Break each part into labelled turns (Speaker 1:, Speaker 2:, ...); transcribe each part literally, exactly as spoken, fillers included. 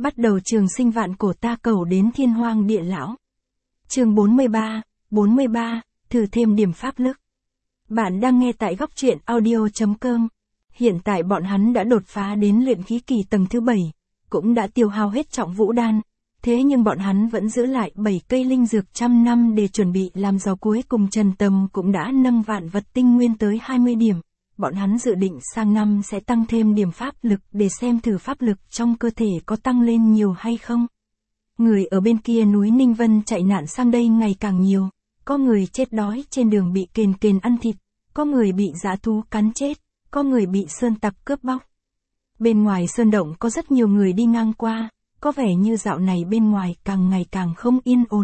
Speaker 1: Bắt đầu trường sinh vạn cổ ta cầu đến thiên hoang địa lão. Chương bốn mươi ba, bốn mươi ba, thử thêm điểm pháp lực. Bạn đang nghe tại góc truyện audio chấm com. Hiện tại bọn hắn đã đột phá đến luyện khí kỳ tầng thứ bảy, cũng đã tiêu hao hết trọng vũ đan. Thế nhưng bọn hắn vẫn giữ lại bảy cây linh dược trăm năm để chuẩn bị làm giàu, cuối cùng Trần Tầm cũng đã nâng vạn vật tinh nguyên tới hai mươi điểm. Bọn hắn dự định sang năm sẽ tăng thêm điểm pháp lực để xem thử pháp lực trong cơ thể có tăng lên nhiều hay không. Người ở bên kia núi Ninh Vân chạy nạn sang đây ngày càng nhiều, có người chết đói trên đường bị kền kền ăn thịt, có người bị dã thú cắn chết, có người bị sơn tặc cướp bóc. Bên ngoài sơn động có rất nhiều người đi ngang qua, có vẻ như dạo này bên ngoài càng ngày càng không yên ổn.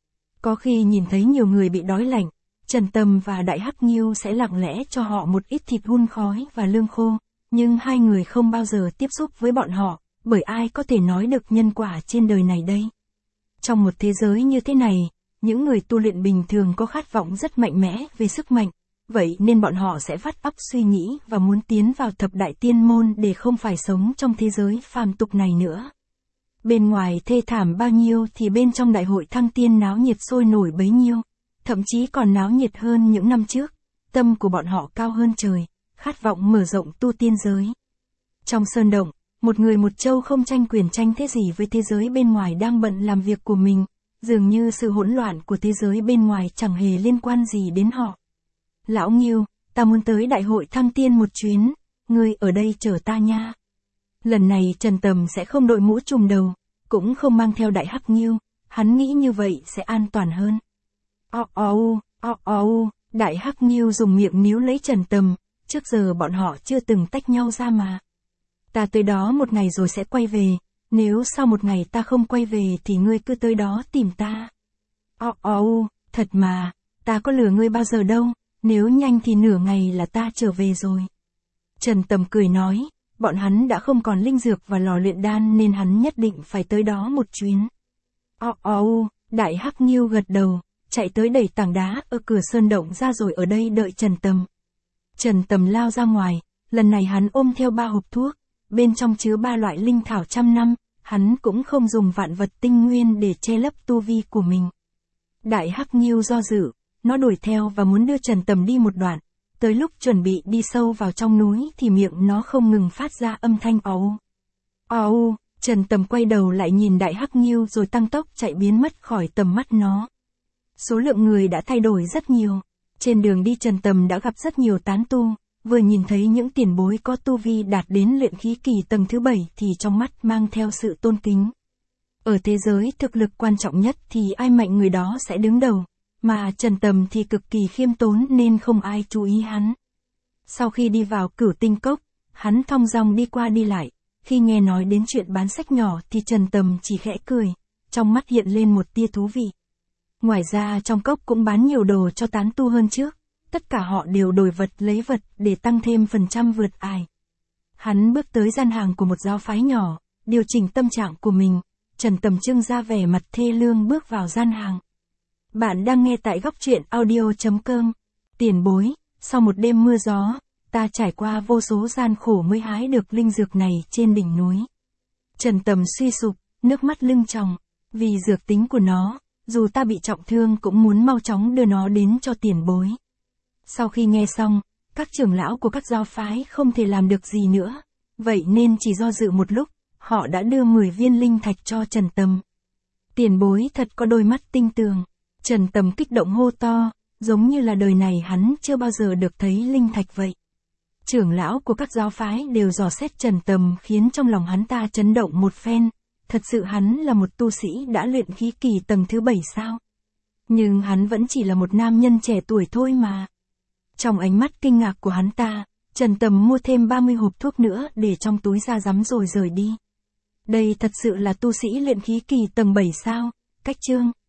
Speaker 1: Có khi nhìn thấy nhiều người bị đói lạnh, Trần Tầm và Đại Hắc Nghiêu sẽ lặng lẽ cho họ một ít thịt hun khói và lương khô, nhưng hai người không bao giờ tiếp xúc với bọn họ, bởi ai có thể nói được nhân quả trên đời này đây. Trong một thế giới như thế này, những người tu luyện bình thường có khát vọng rất mạnh mẽ về sức mạnh, vậy nên bọn họ sẽ vắt óc suy nghĩ và muốn tiến vào thập đại tiên môn để không phải sống trong thế giới phàm tục này nữa. Bên ngoài thê thảm bao nhiêu thì bên trong đại hội thăng tiên náo nhiệt sôi nổi bấy nhiêu, thậm chí còn náo nhiệt hơn những năm trước. Tâm của bọn họ cao hơn trời, khát vọng mở rộng tu tiên giới. Trong sơn động, một người một châu không tranh quyền tranh thế gì với thế giới bên ngoài đang bận làm việc của mình, dường như sự hỗn loạn của thế giới bên ngoài chẳng hề liên quan gì đến họ. Lão Nghiêu, ta muốn tới đại hội thăng tiên một chuyến, ngươi ở đây chờ ta nha. Lần này Trần Tầm sẽ không đội mũ trùm đầu, cũng không mang theo Đại Hắc Nghiêu, hắn nghĩ như vậy sẽ an toàn hơn. O o u, o o u, Đại Hắc Nghiêu dùng miệng níu lấy Trần Tầm, trước giờ bọn họ chưa từng tách nhau ra mà. Ta tới đó một ngày rồi sẽ quay về, nếu sau một ngày ta không quay về thì ngươi cứ tới đó tìm ta. O o u, thật mà, ta có lừa ngươi bao giờ đâu, nếu nhanh thì nửa ngày là ta trở về rồi. Trần Tầm cười nói, bọn hắn đã không còn linh dược và lò luyện đan nên hắn nhất định phải tới đó một chuyến. O o u, Đại Hắc Nghiêu gật đầu, chạy tới đẩy tảng đá ở cửa sơn động ra rồi ở đây đợi Trần Tầm. Trần Tầm lao ra ngoài, lần này hắn ôm theo ba hộp thuốc, bên trong chứa ba loại linh thảo trăm năm, hắn cũng không dùng vạn vật tinh nguyên để che lấp tu vi của mình. Đại Hắc Nghiêu do dự, nó đuổi theo và muốn đưa Trần Tầm đi một đoạn, tới lúc chuẩn bị đi sâu vào trong núi thì miệng nó không ngừng phát ra âm thanh ầu. Ầu, Trần Tầm quay đầu lại nhìn Đại Hắc Nghiêu rồi tăng tốc chạy biến mất khỏi tầm mắt nó. Số lượng người đã thay đổi rất nhiều, trên đường đi Trần Tầm đã gặp rất nhiều tán tu, vừa nhìn thấy những tiền bối có tu vi đạt đến luyện khí kỳ tầng thứ bảy thì trong mắt mang theo sự tôn kính. Ở thế giới thực lực quan trọng nhất thì ai mạnh người đó sẽ đứng đầu, mà Trần Tầm thì cực kỳ khiêm tốn nên không ai chú ý hắn. Sau khi đi vào Cửu Tinh Cốc, hắn thong dong đi qua đi lại, khi nghe nói đến chuyện bán sách nhỏ thì Trần Tầm chỉ khẽ cười, trong mắt hiện lên một tia thú vị. Ngoài ra trong cốc cũng bán nhiều đồ cho tán tu hơn trước, tất cả họ đều đổi vật lấy vật để tăng thêm phần trăm vượt ải. Hắn bước tới gian hàng của một giáo phái nhỏ, điều chỉnh tâm trạng của mình, Trần Tầm trưng ra vẻ mặt thê lương bước vào gian hàng. Bạn đang nghe tại góc truyện audio chấm com. Tiền bối, sau một đêm mưa gió, ta trải qua vô số gian khổ mới hái được linh dược này trên đỉnh núi. Trần Tầm suy sụp, nước mắt lưng tròng, vì dược tính của nó, dù ta bị trọng thương cũng muốn mau chóng đưa nó đến cho tiền bối. Sau khi nghe xong, các trưởng lão của các giáo phái không thể làm được gì nữa, vậy nên chỉ do dự một lúc, họ đã đưa mười viên linh thạch cho Trần Tầm. Tiền bối thật có đôi mắt tinh tường. Trần Tầm kích động hô to, giống như là đời này hắn chưa bao giờ được thấy linh thạch vậy. Trưởng lão của các giáo phái đều dò xét Trần Tầm khiến trong lòng hắn ta chấn động một phen, thật sự hắn là một tu sĩ đã luyện khí kỳ tầng thứ bảy sao? Nhưng hắn vẫn chỉ là một nam nhân trẻ tuổi thôi mà. Trong ánh mắt kinh ngạc của hắn ta, Trần Tầm mua thêm ba mươi hộp thuốc nữa để trong túi ra rắm rồi rời đi. Đây thật sự là tu sĩ luyện khí kỳ tầng bảy sao? Cách chương